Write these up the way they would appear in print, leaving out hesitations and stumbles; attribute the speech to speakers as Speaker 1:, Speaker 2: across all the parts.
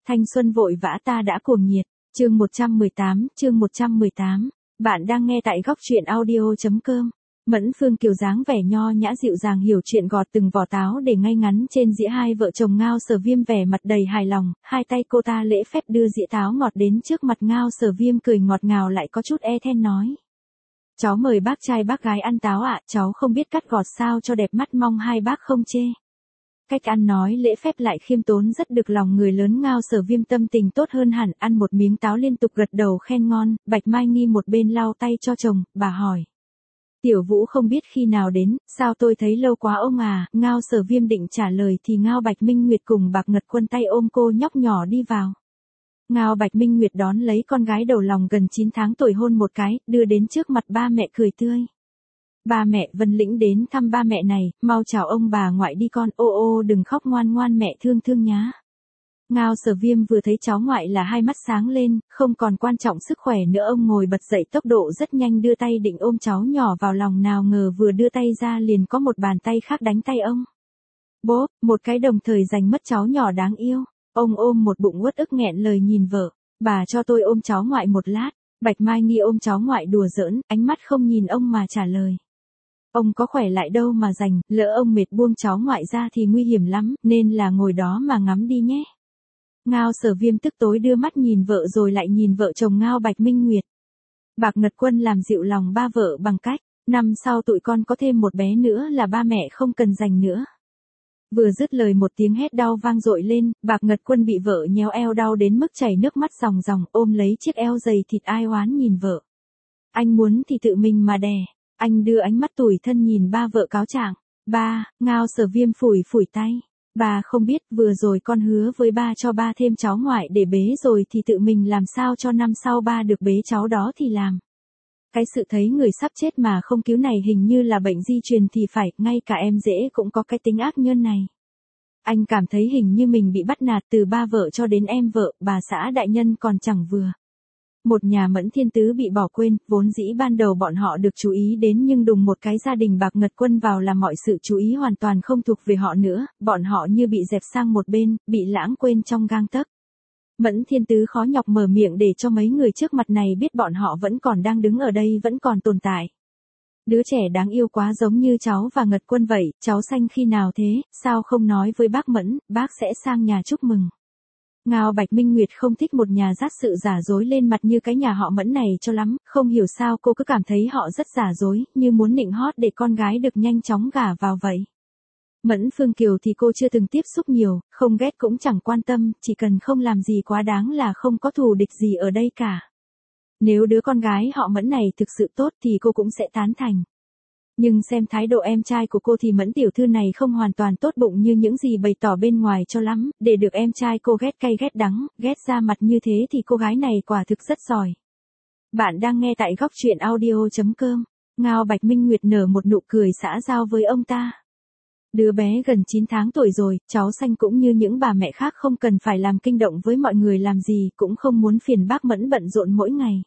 Speaker 1: Thanh xuân vội vã ta đã cuồng nhiệt. Chương 118. Bạn đang nghe tại góc truyện audio.com. Mẫn Phương Kiều dáng vẻ nho nhã dịu dàng hiểu chuyện gọt từng vỏ táo để ngay ngắn trên dĩa, hai vợ chồng Ngao Sở Viêm vẻ mặt đầy hài lòng, hai tay cô ta lễ phép đưa dĩa táo ngọt đến trước mặt Ngao Sở Viêm, cười ngọt ngào lại có chút e thẹn nói. Cháu mời bác trai bác gái ăn táo ạ, cháu không biết cắt gọt sao cho đẹp mắt, mong hai bác không chê. Cách ăn nói lễ phép lại khiêm tốn rất được lòng người lớn. Ngao Sở Viêm tâm tình tốt hơn hẳn, ăn một miếng táo liên tục gật đầu khen ngon. Bạch Mai Nghi một bên lau tay cho chồng, bà hỏi. Tiểu Vũ không biết khi nào đến, sao tôi thấy lâu quá ông à. Ngao Sở Viêm định trả lời thì Ngao Bạch Minh Nguyệt cùng Bạc Ngật Quân tay ôm cô nhóc nhỏ đi vào. Ngao Bạch Minh Nguyệt đón lấy con gái đầu lòng gần 9 tháng tuổi hôn một cái, đưa đến trước mặt ba mẹ cười tươi. Ba mẹ Vân Lĩnh đến thăm ba mẹ này, mau chào ông bà ngoại đi con, ô đừng khóc ngoan ngoan mẹ thương thương nhá. Ngao Sở Viêm vừa thấy cháu ngoại là hai mắt sáng lên, không còn quan trọng sức khỏe nữa, ông ngồi bật dậy tốc độ rất nhanh đưa tay định ôm cháu nhỏ vào lòng, nào ngờ vừa đưa tay ra liền có một bàn tay khác đánh tay ông. Bố, một cái đồng thời giành mất cháu nhỏ đáng yêu. Ông ôm một bụng uất ức nghẹn lời nhìn vợ, bà cho tôi ôm cháu ngoại một lát. Bạch Mai Nghi ôm cháu ngoại đùa giỡn, ánh mắt không nhìn ông mà trả lời. Ông có khỏe lại đâu mà giành, lỡ ông mệt buông cháu ngoại ra thì nguy hiểm lắm, nên là ngồi đó mà ngắm đi nhé. Ngao Sở Viêm tức tối đưa mắt nhìn vợ rồi lại nhìn vợ chồng Ngao Bạch Minh Nguyệt. Bạc Ngật Quân làm dịu lòng ba vợ bằng cách, năm sau tụi con có thêm một bé nữa là ba mẹ không cần giành nữa. Vừa dứt lời một tiếng hét đau vang dội lên, Bạc Ngật Quân bị vợ nhéo eo đau đến mức chảy nước mắt ròng ròng, ôm lấy chiếc eo dày thịt ai oán nhìn vợ. Anh muốn thì tự mình mà đè. Anh đưa ánh mắt tủi thân nhìn ba vợ cáo trạng. Ba, Ngao Sở Viêm phủi tay. Bà không biết, vừa rồi con hứa với ba cho ba thêm cháu ngoại để bế rồi thì tự mình làm sao cho năm sau ba được bế cháu đó thì làm. Cái sự thấy người sắp chết mà không cứu này hình như là bệnh di truyền thì phải, ngay cả em rể cũng có cái tính ác nhân này. Anh cảm thấy hình như mình bị bắt nạt từ ba vợ cho đến em vợ, bà xã đại nhân còn chẳng vừa. Một nhà Mẫn Thiên Tứ bị bỏ quên, vốn dĩ ban đầu bọn họ được chú ý đến nhưng đùng một cái gia đình Bạc Ngật Quân vào làm mọi sự chú ý hoàn toàn không thuộc về họ nữa, bọn họ như bị dẹp sang một bên, bị lãng quên trong gang tấc. Mẫn Thiên Tứ khó nhọc mở miệng để cho mấy người trước mặt này biết bọn họ vẫn còn đang đứng ở đây, vẫn còn tồn tại. Đứa trẻ đáng yêu quá giống như cháu và Ngật Quân vậy, cháu Xanh khi nào thế, sao không nói với bác Mẫn, bác sẽ sang nhà chúc mừng. Ngao Bạch Minh Nguyệt không thích một nhà dát sự giả dối lên mặt như cái nhà họ Mẫn này cho lắm, không hiểu sao cô cứ cảm thấy họ rất giả dối, như muốn nịnh hót để con gái được nhanh chóng gả vào vậy. Mẫn Phương Kiều thì cô chưa từng tiếp xúc nhiều, không ghét cũng chẳng quan tâm, chỉ cần không làm gì quá đáng là không có thù địch gì ở đây cả. Nếu đứa con gái họ Mẫn này thực sự tốt thì cô cũng sẽ tán thành. Nhưng xem thái độ em trai của cô thì Mẫn tiểu thư này không hoàn toàn tốt bụng như những gì bày tỏ bên ngoài cho lắm, để được em trai cô ghét cay ghét đắng, ghét ra mặt như thế thì cô gái này quả thực rất giỏi. Bạn đang nghe tại góc truyện audio.com. Ngao Bạch Minh Nguyệt nở một nụ cười xã giao với ông ta. Đứa bé gần 9 tháng tuổi rồi, cháu Xanh cũng như những bà mẹ khác không cần phải làm kinh động với mọi người làm gì, cũng không muốn phiền bác Mẫn bận rộn mỗi ngày.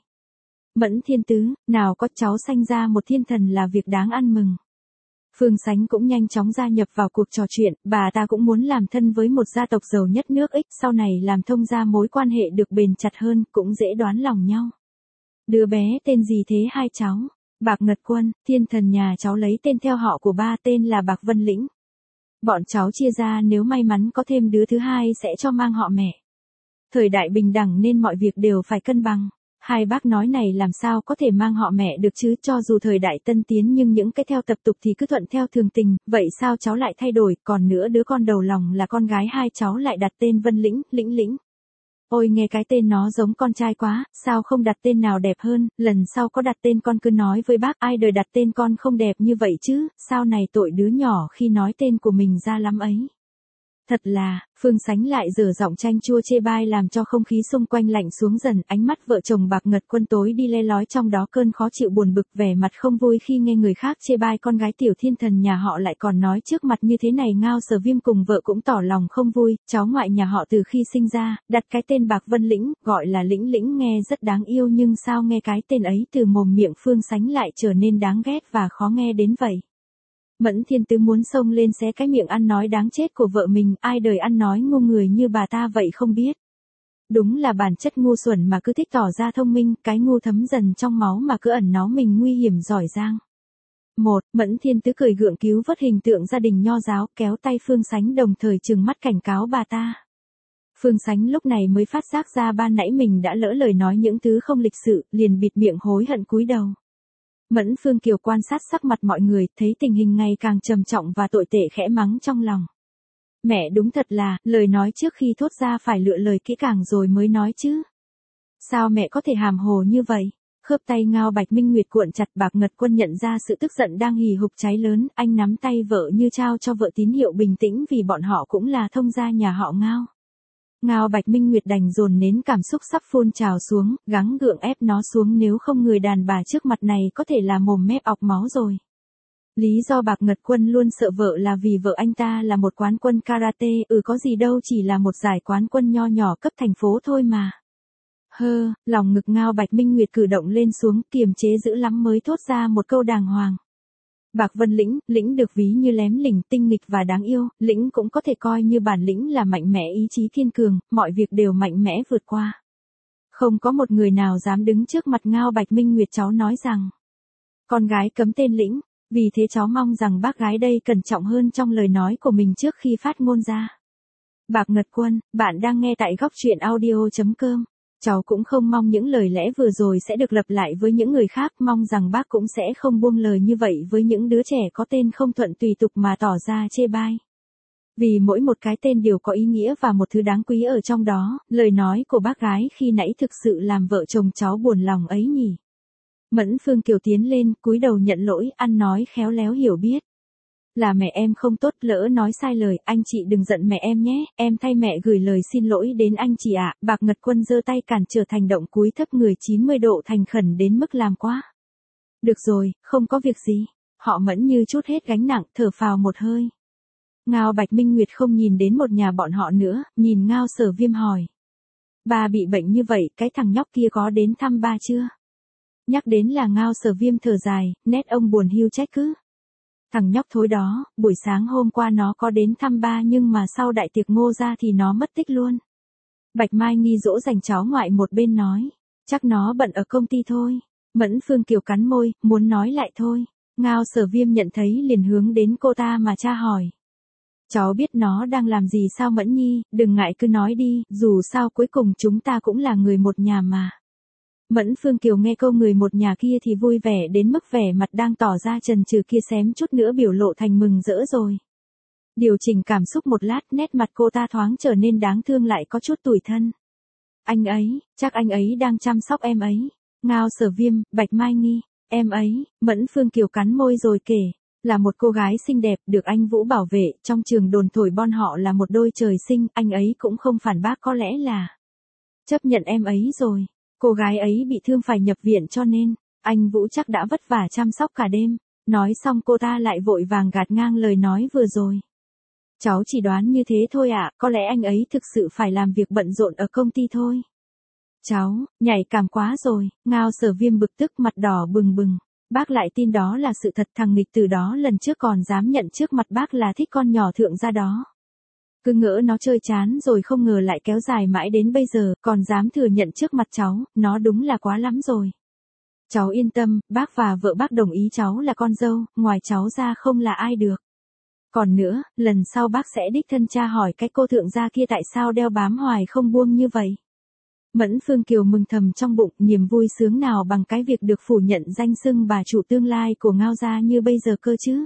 Speaker 1: Mẫn Thiên Tứ, nào có cháu Xanh ra một thiên thần là việc đáng ăn mừng. Phương Sánh cũng nhanh chóng gia nhập vào cuộc trò chuyện, bà ta cũng muốn làm thân với một gia tộc giàu nhất nước X, sau này làm thông gia mối quan hệ được bền chặt hơn, cũng dễ đoán lòng nhau. Đứa bé tên gì thế hai cháu? Bạc Ngật Quân, thiên thần nhà cháu lấy tên theo họ của ba, tên là Bạc Vân Lĩnh. Bọn cháu chia ra nếu may mắn có thêm đứa thứ hai sẽ cho mang họ mẹ. Thời đại bình đẳng nên mọi việc đều phải cân bằng. Hai bác nói này làm sao có thể mang họ mẹ được chứ, cho dù thời đại tân tiến nhưng những cái theo tập tục thì cứ thuận theo thường tình, vậy sao cháu lại thay đổi, còn nữa đứa con đầu lòng là con gái hai cháu lại đặt tên Vân Lĩnh, Lĩnh. Ôi nghe cái tên nó giống con trai quá, sao không đặt tên nào đẹp hơn, lần sau có đặt tên con cứ nói với bác, ai đời đặt tên con không đẹp như vậy chứ, sao này tội đứa nhỏ khi nói tên của mình ra lắm ấy. Thật là, Phương Sánh lại dở giọng chanh chua chê bai làm cho không khí xung quanh lạnh xuống dần, ánh mắt vợ chồng Bạc Ngật Quân tối đi le lói trong đó cơn khó chịu buồn bực, vẻ mặt không vui khi nghe người khác chê bai con gái tiểu thiên thần nhà họ lại còn nói trước mặt như thế này. Ngao Sở Viêm cùng vợ cũng tỏ lòng không vui, cháu ngoại nhà họ từ khi sinh ra, đặt cái tên Bạc Vân Lĩnh, gọi là Lĩnh nghe rất đáng yêu nhưng sao nghe cái tên ấy từ mồm miệng Phương Sánh lại trở nên đáng ghét và khó nghe đến vậy. Mẫn Thiên Tứ muốn xông lên xé cái miệng ăn nói đáng chết của vợ mình, ai đời ăn nói ngu người như bà ta vậy không biết. Đúng là bản chất ngu xuẩn mà cứ thích tỏ ra thông minh, cái ngu thấm dần trong máu mà cứ ẩn náu mình nguy hiểm giỏi giang. Mẫn Thiên Tứ cười gượng cứu vớt hình tượng gia đình nho giáo, kéo tay Phương Sánh đồng thời trừng mắt cảnh cáo bà ta. Phương Sánh lúc này mới phát giác ra ban nãy mình đã lỡ lời nói những thứ không lịch sự, liền bịt miệng hối hận cúi đầu. Mẫn Phương Kiều quan sát sắc mặt mọi người, thấy tình hình ngày càng trầm trọng và tồi tệ khẽ mắng trong lòng. Mẹ đúng thật là, lời nói trước khi thốt ra phải lựa lời kỹ càng rồi mới nói chứ. Sao mẹ có thể hàm hồ như vậy? Khớp tay Ngao Bạch Minh Nguyệt cuộn chặt. Bạc Ngật Quân nhận ra sự tức giận đang hì hục cháy lớn, anh nắm tay vợ như trao cho vợ tín hiệu bình tĩnh vì bọn họ cũng là thông gia nhà họ Ngao. Ngao Bạch Minh Nguyệt đành dồn nén cảm xúc sắp phun trào xuống, gắng gượng ép nó xuống, nếu không người đàn bà trước mặt này có thể là mồm mép ọc máu rồi. Lý do Bạc Ngật Quân luôn sợ vợ là vì vợ anh ta là một quán quân karate, có gì đâu, chỉ là một giải quán quân nho nhỏ cấp thành phố thôi mà. Lòng ngực Ngao Bạch Minh Nguyệt cử động lên xuống, kiềm chế dữ lắm mới thốt ra một câu đàng hoàng. Bạc Vân Lĩnh, Lĩnh được ví như lém lỉnh, tinh nghịch và đáng yêu, Lĩnh cũng có thể coi như bản lĩnh là mạnh mẽ, ý chí thiên cường, mọi việc đều mạnh mẽ vượt qua. Không có một người nào dám đứng trước mặt Ngao Bạch Minh Nguyệt. Cháu nói rằng, con gái cấm tên Lĩnh, vì thế cháu mong rằng bác gái đây cẩn trọng hơn trong lời nói của mình trước khi phát ngôn ra. Bạc Ngật Quân, bạn đang nghe tại góc truyện audio.com. Cháu cũng không mong những lời lẽ vừa rồi sẽ được lặp lại với những người khác, mong rằng bác cũng sẽ không buông lời như vậy với những đứa trẻ có tên không thuận tùy tục mà tỏ ra chê bai. Vì mỗi một cái tên đều có ý nghĩa và một thứ đáng quý ở trong đó, lời nói của bác gái khi nãy thực sự làm vợ chồng cháu buồn lòng ấy nhỉ. Mẫn Phương Kiều tiến lên, cúi đầu nhận lỗi, ăn nói khéo léo hiểu biết. Là mẹ em không tốt, lỡ nói sai lời, anh chị đừng giận mẹ em nhé, em thay mẹ gửi lời xin lỗi đến anh chị ạ. Bạc Ngật Quân giơ tay cản trở thành động cúi thấp người 90 độ thành khẩn đến mức làm quá. Được rồi, không có việc gì. Họ Mẫn như chút hết gánh nặng, thở phào một hơi. Ngao Bạch Minh Nguyệt không nhìn đến một nhà bọn họ nữa, nhìn Ngao Sở Viêm hỏi. Ba bị bệnh như vậy, cái thằng nhóc kia có đến thăm ba chưa? Nhắc đến là Ngao Sở Viêm thở dài, nét ông buồn hiu trách cứ. Thằng nhóc thối đó, buổi sáng hôm qua nó có đến thăm ba nhưng mà sau đại tiệc Ngô ra thì nó mất tích luôn. Bạch Mai Nghi dỗ dành cháu ngoại một bên nói. Chắc nó bận ở công ty thôi. Mẫn Phương Kiều cắn môi, muốn nói lại thôi. Ngao Sở Viêm nhận thấy liền hướng đến cô ta mà tra hỏi. Cháu biết nó đang làm gì sao Mẫn Nhi, đừng ngại cứ nói đi, dù sao cuối cùng chúng ta cũng là người một nhà mà. Mẫn Phương Kiều nghe câu người một nhà kia thì vui vẻ đến mức vẻ mặt đang tỏ ra chần chừ kia xém chút nữa biểu lộ thành mừng rỡ rồi. Điều chỉnh cảm xúc một lát, nét mặt cô ta thoáng trở nên đáng thương lại có chút tủi thân. Anh ấy, chắc anh ấy đang chăm sóc em ấy. Ngao Sở Viêm, Bạch Mai Nghi, em ấy, Mẫn Phương Kiều cắn môi rồi kể. Là một cô gái xinh đẹp, được anh Vũ bảo vệ, trong trường đồn thổi bon họ là một đôi trời sinh, anh ấy cũng không phản bác, có lẽ là chấp nhận em ấy rồi. Cô gái ấy bị thương phải nhập viện cho nên, anh Vũ chắc đã vất vả chăm sóc cả đêm. Nói xong cô ta lại vội vàng gạt ngang lời nói vừa rồi. Cháu chỉ đoán như thế thôi ạ, có lẽ anh ấy thực sự phải làm việc bận rộn ở công ty thôi. Cháu, nhạy cảm quá rồi, Ngao Sở Viêm bực tức mặt đỏ bừng bừng. Bác lại tin đó là sự thật, thằng nghịch từ đó lần trước còn dám nhận trước mặt bác là thích con nhỏ thượng gia đó. Cứ ngỡ nó chơi chán rồi không ngờ lại kéo dài mãi đến bây giờ, còn dám thừa nhận trước mặt cháu, nó đúng là quá lắm rồi. Cháu yên tâm, bác và vợ bác đồng ý cháu là con dâu, ngoài cháu ra không là ai được. Còn nữa, lần sau bác sẽ đích thân tra hỏi cái cô thượng gia kia tại sao đeo bám hoài không buông như vậy. Mẫn Phương Kiều mừng thầm trong bụng, niềm vui sướng nào bằng cái việc được phủ nhận danh xưng bà chủ tương lai của Ngao gia như bây giờ cơ chứ.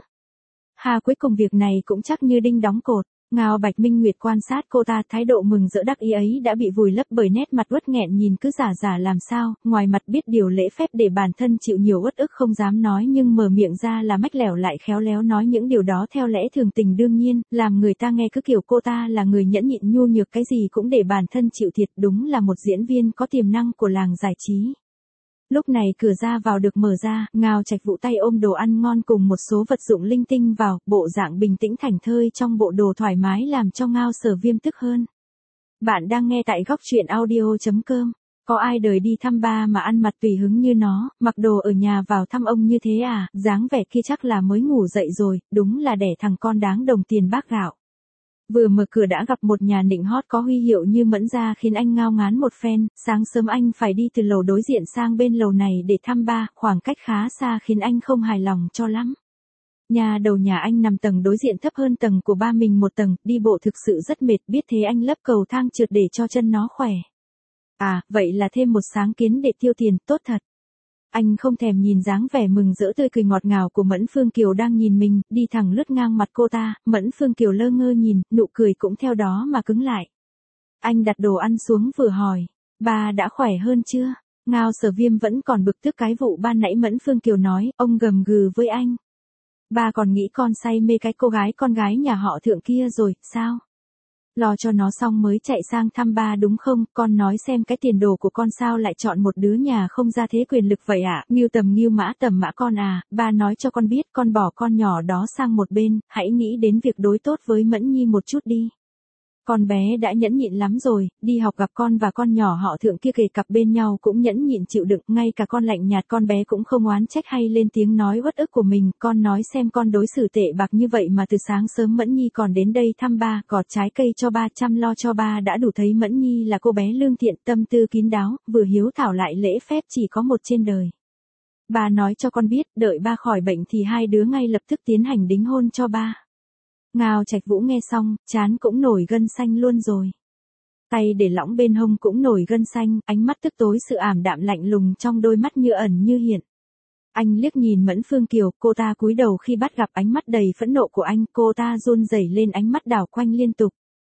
Speaker 1: Cuối cùng việc này cũng chắc như đinh đóng cột. Ngao Bạch Minh Nguyệt quan sát cô ta, thái độ mừng rỡ đắc ý ấy đã bị vùi lấp bởi nét mặt uất nghẹn nhìn cứ giả làm sao, ngoài mặt biết điều lễ phép để bản thân chịu nhiều uất ức không dám nói nhưng mở miệng ra là mách lẻo lại khéo léo nói những điều đó theo lẽ thường tình đương nhiên, làm người ta nghe cứ kiểu cô ta là người nhẫn nhịn nhu nhược cái gì cũng để bản thân chịu thiệt, đúng là một diễn viên có tiềm năng của làng giải trí. Lúc này cửa ra vào được mở ra, Ngao Trạch Vũ tay ôm đồ ăn ngon cùng một số vật dụng linh tinh vào, bộ dạng bình tĩnh thảnh thơi trong bộ đồ thoải mái làm cho Ngao Sở Viêm tức hơn. Bạn đang nghe tại góc truyện audio.com. Có ai đời đi thăm ba mà ăn mặc tùy hứng như nó, mặc đồ ở nhà vào thăm ông như thế à, dáng vẻ kia chắc là mới ngủ dậy rồi, đúng là đẻ thằng con đáng đồng tiền bác gạo. Vừa mở cửa đã gặp một nhà nịnh hót có huy hiệu như Mẫn gia khiến anh ngao ngán một phen, sáng sớm anh phải đi từ lầu đối diện sang bên lầu này để thăm ba, khoảng cách khá xa khiến anh không hài lòng cho lắm. Nhà đầu nhà anh nằm tầng đối diện thấp hơn tầng của ba mình một tầng, đi bộ thực sự rất mệt, biết thế anh lấp cầu thang trượt để cho chân nó khỏe. À, vậy là thêm một sáng kiến để tiêu tiền, tốt thật. Anh không thèm nhìn dáng vẻ mừng rỡ tươi cười ngọt ngào của Mẫn Phương Kiều đang nhìn mình, đi thẳng lướt ngang mặt cô ta, Mẫn Phương Kiều lơ ngơ nhìn, nụ cười cũng theo đó mà cứng lại. Anh đặt đồ ăn xuống vừa hỏi, ba đã khỏe hơn chưa? Ngao Sở Viêm vẫn còn bực tức cái vụ ban nãy Mẫn Phương Kiều nói, ông gầm gừ với anh. Ba còn nghĩ con say mê cái cô gái con gái nhà họ Thượng kia rồi, sao? Lo cho nó xong mới chạy sang thăm ba đúng không? Con nói xem cái tiền đồ của con sao lại chọn một đứa nhà không ra thế quyền lực vậy ạ? Ngưu tầm mã con à, ba nói cho con biết con bỏ con nhỏ đó sang một bên, hãy nghĩ đến việc đối tốt với Mẫn Nhi một chút đi. Con bé đã nhẫn nhịn lắm rồi, đi học gặp con và con nhỏ họ Thượng kia kề cặp bên nhau cũng nhẫn nhịn chịu đựng, ngay cả con lạnh nhạt con bé cũng không oán trách hay lên tiếng nói uất ức của mình, con nói xem con đối xử tệ bạc như vậy mà từ sáng sớm Mẫn Nhi còn đến đây thăm ba, gọt trái cây cho ba, chăm lo cho ba, đã đủ thấy Mẫn Nhi là cô bé lương thiện, tâm tư kín đáo, vừa hiếu thảo lại lễ phép chỉ có một trên đời. Ba nói cho con biết, đợi ba khỏi bệnh thì hai đứa ngay lập tức tiến hành đính hôn cho ba. Ngao Trạch Vũ nghe xong, trán cũng nổi gân xanh luôn rồi. Tay để lõng bên hông cũng nổi gân xanh, ánh mắt tức tối sự ảm đạm lạnh lùng trong đôi mắt như ẩn như hiện. Anh liếc nhìn Mẫn Phương Kiều, cô ta cúi đầu khi bắt gặp ánh mắt đầy phẫn nộ của anh, cô ta run rẩy lên ánh mắt đảo quanh liên tục.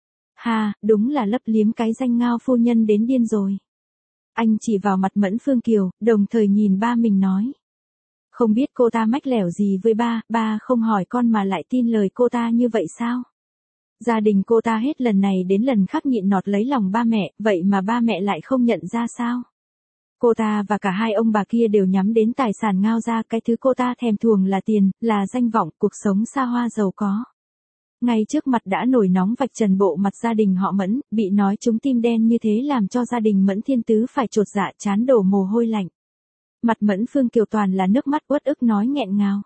Speaker 1: Ha, đúng là lấp liếm cái danh Ngao phu nhân đến điên rồi. Anh chỉ vào mặt Mẫn Phương Kiều, đồng thời nhìn ba mình nói. Không biết cô ta mách lẻo gì với ba không hỏi con mà lại tin lời cô ta như vậy sao? Gia đình cô ta hết lần này đến lần khác nhịn nọt lấy lòng ba mẹ, vậy mà ba mẹ lại không nhận ra sao? Cô ta và cả hai ông bà kia đều nhắm đến tài sản Ngao gia, cái thứ cô ta thèm thuồng là tiền, là danh vọng, cuộc sống xa hoa giàu có. Ngay trước mặt đã nổi nóng vạch trần bộ mặt gia đình họ Mẫn, bị nói trúng tim đen như thế làm cho gia đình Mẫn Thiên Tứ phải chột dạ chán đổ mồ hôi lạnh. Mặt Mẫn Phương Kiều toàn là nước mắt uất ức nói nghẹn ngào.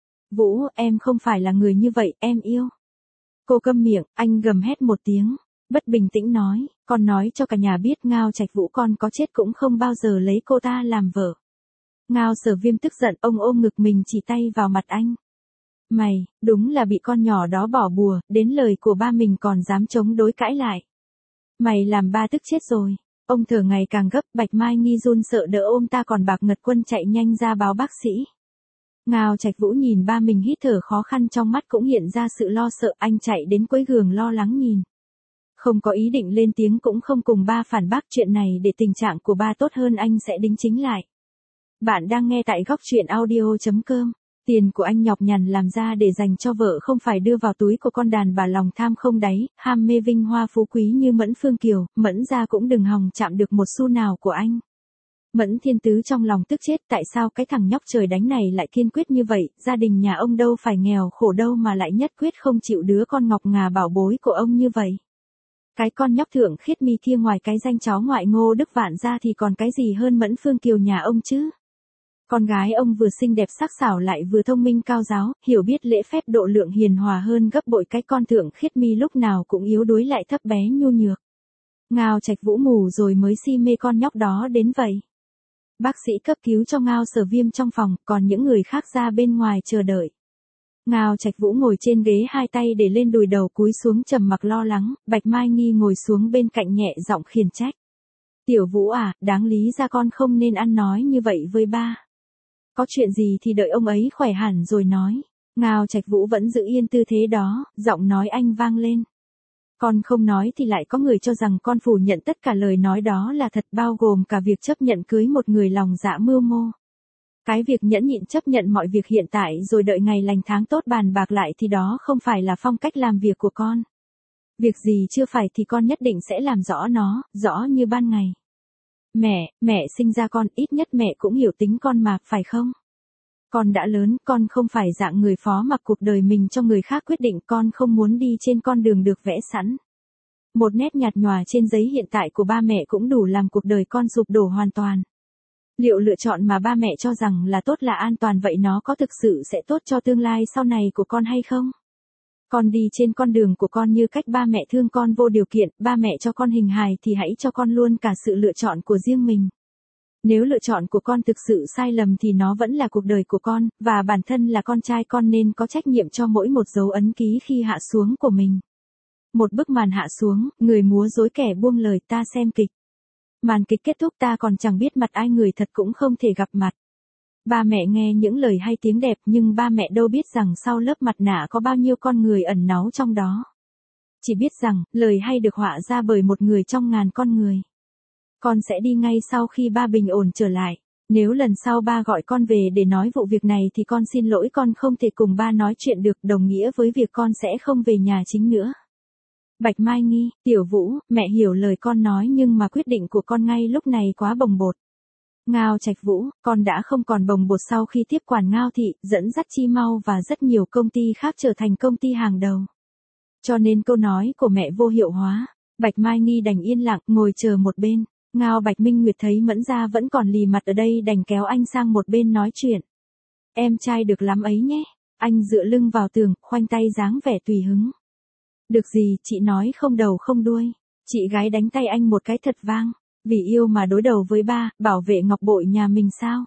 Speaker 1: Vũ, em không phải là người như vậy, em yêu. Cô câm miệng, anh gầm hét một tiếng, bất bình tĩnh nói, con nói cho cả nhà biết Ngao Trạch Vũ con có chết cũng không bao giờ lấy cô ta làm vợ. Ngao Sở Viêm tức giận, ông ôm ngực mình chỉ tay vào mặt anh. Mày, đúng là bị con nhỏ đó bỏ bùa, đến lời của ba mình còn dám chống đối cãi lại. Mày làm ba tức chết rồi. Ông thở ngày càng gấp, Bạch Mai Nghi run sợ đỡ ôm ta còn Bạc Ngật Quân chạy nhanh ra báo bác sĩ. Ngao Trạch Vũ nhìn ba mình hít thở khó khăn, trong mắt cũng hiện ra sự lo sợ, anh chạy đến quấy giường lo lắng nhìn. Không có ý định lên tiếng cũng không cùng ba phản bác chuyện này để tình trạng của ba tốt hơn anh sẽ đính chính lại. Bạn đang nghe tại góc truyện audio.com. Tiền của anh nhọc nhằn làm ra để dành cho vợ không phải đưa vào túi của con đàn bà lòng tham không đáy, ham mê vinh hoa phú quý như Mẫn Phương Kiều, Mẫn gia cũng đừng hòng chạm được một xu nào của anh. Mẫn Thiên Tứ trong lòng tức chết, tại sao cái thằng nhóc trời đánh này lại kiên quyết như vậy, gia đình nhà ông đâu phải nghèo khổ đâu mà lại nhất quyết không chịu đứa con ngọc ngà bảo bối của ông như vậy. Cái con nhóc Thượng Khiết Mi kia ngoài cái danh cháu ngoại Ngô Đức Vạn ra thì còn cái gì hơn Mẫn Phương Kiều nhà ông chứ? Con gái ông vừa xinh đẹp sắc sảo lại vừa thông minh cao giáo, hiểu biết lễ phép độ lượng hiền hòa hơn gấp bội cái con Thượng Khiết Mi lúc nào cũng yếu đuối lại thấp bé nhu nhược. Ngao Trạch Vũ mù rồi mới si mê con nhóc đó đến vậy. Bác sĩ cấp cứu cho Ngao Sở Viêm trong phòng, còn những người khác ra bên ngoài chờ đợi. Ngao Trạch Vũ ngồi trên ghế hai tay để lên đùi đầu cúi xuống trầm mặc lo lắng, Bạch Mai Nghi ngồi xuống bên cạnh nhẹ giọng khiển trách. Tiểu Vũ à, đáng lý ra con không nên ăn nói như vậy với ba. Có chuyện gì thì đợi ông ấy khỏe hẳn rồi nói. Ngao Trạch Vũ vẫn giữ yên tư thế đó, giọng nói anh vang lên. Con không nói thì lại có người cho rằng con phủ nhận tất cả lời nói đó là thật, bao gồm cả việc chấp nhận cưới một người lòng dạ mưu mô. Cái việc nhẫn nhịn chấp nhận mọi việc hiện tại rồi đợi ngày lành tháng tốt bàn bạc lại thì đó không phải là phong cách làm việc của con. Việc gì chưa phải thì con nhất định sẽ làm rõ nó, rõ như ban ngày. Mẹ sinh ra con, ít nhất mẹ cũng hiểu tính con mà, phải không? Con đã lớn, con không phải dạng người phó mặc cuộc đời mình cho người khác quyết định, con không muốn đi trên con đường được vẽ sẵn. Một nét nhạt nhòa trên giấy hiện tại của ba mẹ cũng đủ làm cuộc đời con sụp đổ hoàn toàn. Liệu lựa chọn mà ba mẹ cho rằng là tốt là an toàn vậy nó có thực sự sẽ tốt cho tương lai sau này của con hay không? Con đi trên con đường của con như cách ba mẹ thương con vô điều kiện, ba mẹ cho con hình hài thì hãy cho con luôn cả sự lựa chọn của riêng mình. Nếu lựa chọn của con thực sự sai lầm thì nó vẫn là cuộc đời của con, và bản thân là con trai con nên có trách nhiệm cho mỗi một dấu ấn ký khi hạ xuống của mình. Một bức màn hạ xuống, người múa rối kẻ buông lời, ta xem kịch. Màn kịch kết thúc ta còn chẳng biết mặt ai, người thật cũng không thể gặp mặt. Ba mẹ nghe những lời hay tiếng đẹp nhưng ba mẹ đâu biết rằng sau lớp mặt nạ có bao nhiêu con người ẩn náu trong đó. Chỉ biết rằng, lời hay được họa ra bởi một người trong ngàn con người. Con sẽ đi ngay sau khi ba bình ổn trở lại. Nếu lần sau ba gọi con về để nói vụ việc này thì con xin lỗi, con không thể cùng ba nói chuyện được, đồng nghĩa với việc con sẽ không về nhà chính nữa. Bạch Mai Nghi, Tiểu Vũ, mẹ hiểu lời con nói nhưng mà quyết định của con ngay lúc này quá bồng bột. Ngao Trạch Vũ, con đã không còn bồng bột sau khi tiếp quản Ngao Thị, dẫn dắt Chi Mau và rất nhiều công ty khác trở thành công ty hàng đầu. Cho nên câu nói của mẹ vô hiệu hóa. Bạch Mai Nghi đành yên lặng, ngồi chờ một bên. Ngao Bạch Minh Nguyệt thấy Mẫn Gia vẫn còn lì mặt ở đây đành kéo anh sang một bên nói chuyện. Em trai được lắm ấy nhé. Anh dựa lưng vào tường, khoanh tay dáng vẻ tùy hứng. Được gì, chị nói không đầu không đuôi. Chị gái đánh tay anh một cái thật vang. Vì yêu mà đối đầu với ba, bảo vệ ngọc bội nhà mình sao?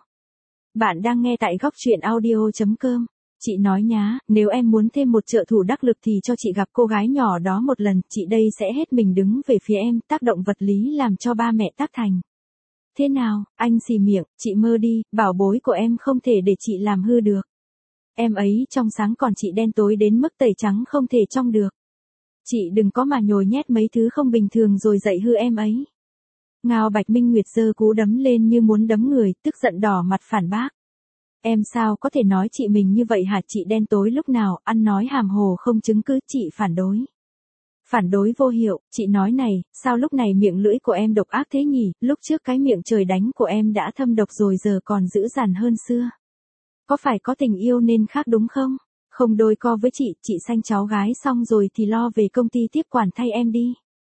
Speaker 1: Bạn đang nghe tại góc truyện audio.com. Chị nói nhá, nếu em muốn thêm một trợ thủ đắc lực thì cho chị gặp cô gái nhỏ đó một lần, chị đây sẽ hết mình đứng về phía em, tác động vật lý làm cho ba mẹ tác thành. Thế nào, anh xì miệng, chị mơ đi, bảo bối của em không thể để chị làm hư được. Em ấy trong sáng còn chị đen tối đến mức tẩy trắng không thể trong được. Chị đừng có mà nhồi nhét mấy thứ không bình thường rồi dạy hư em ấy. Ngao Bạch Minh Nguyệt giơ cú đấm lên như muốn đấm người, tức giận đỏ mặt phản bác. Em sao có thể nói chị mình như vậy hả? Chị đen tối lúc nào, ăn nói hàm hồ không chứng cứ, chị phản đối. Phản đối vô hiệu, chị nói này, sao lúc này miệng lưỡi của em độc ác thế nhỉ, lúc trước cái miệng trời đánh của em đã thâm độc rồi giờ còn dữ dằn hơn xưa. Có phải có tình yêu nên khác đúng không? Không đôi co với chị sanh cháu gái xong rồi thì lo về công ty tiếp quản thay em đi.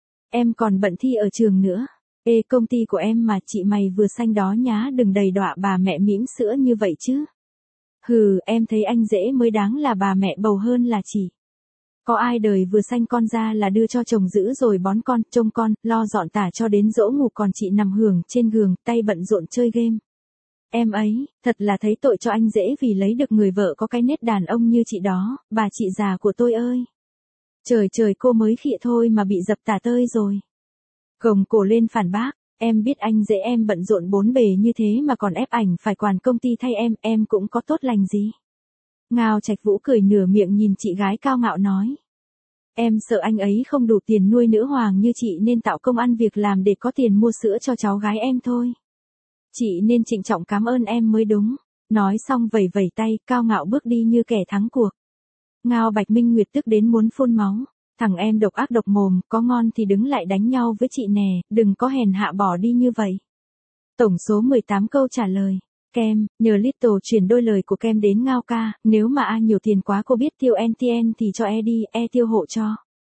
Speaker 1: Em còn bận thi ở trường nữa. Ê, công ty của em mà chị mày vừa sanh đó nhá, đừng đầy đọa bà mẹ mĩm sữa như vậy chứ. Hừ, em thấy anh dễ mới đáng là bà mẹ bầu hơn là chị. Có ai đời vừa sanh con ra là đưa cho chồng giữ rồi bón con, trông con, lo dọn tả cho đến dỗ ngủ, còn chị nằm hưởng trên giường, tay bận rộn chơi game. Em ấy, thật là thấy tội cho anh dễ vì lấy được người vợ có cái nết đàn ông như chị đó, bà chị già của tôi ơi. Trời trời, cô mới khịa thôi mà bị dập tả tơi rồi. Gồng cổ lên phản bác, em biết anh dễ em bận rộn bốn bề như thế mà còn ép ảnh phải quản công ty thay em cũng có tốt lành gì. Ngao Trạch Vũ cười nửa miệng nhìn chị gái cao ngạo nói. Em sợ anh ấy không đủ tiền nuôi nữ hoàng như chị nên tạo công ăn việc làm để có tiền mua sữa cho cháu gái em thôi. Chị nên trịnh trọng cảm ơn em mới đúng. Nói xong vẩy vẩy tay, cao ngạo bước đi như kẻ thắng cuộc. Ngao Bạch Minh Nguyệt tức đến muốn phun máu. Thằng em độc ác độc mồm, có ngon thì đứng lại đánh nhau với chị nè, đừng có hèn hạ bỏ đi như vậy. Tổng số 18 câu trả lời. Kem, nhờ Little chuyển đôi lời của Kem đến Ngao ca, nếu mà ai nhiều tiền quá cô biết tiêu NTN thì cho E đi, E tiêu hộ cho.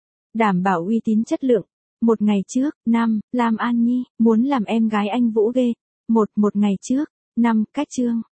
Speaker 1: Đảm bảo uy tín chất lượng. Một ngày trước, Lam An Nhi, muốn làm em gái anh Vũ ghê. Một ngày trước, cách chương.